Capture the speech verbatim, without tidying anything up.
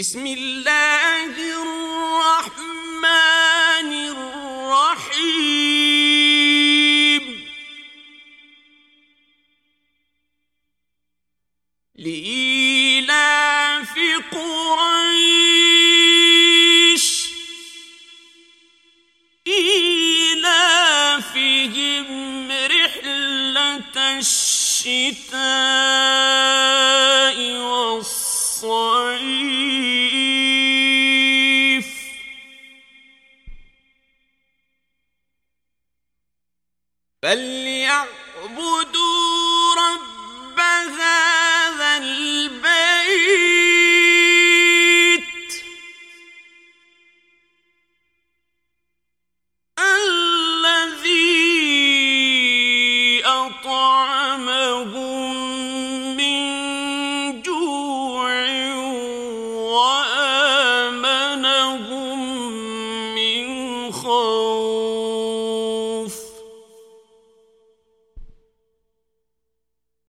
بسم الله الرحمن الرحيم لإيلاف قريش إيلافهم رحلة الشتاء والصيف فليعبدوا رب هذا البيت الذي أطعمهم من جوع وآمنهم من خوف.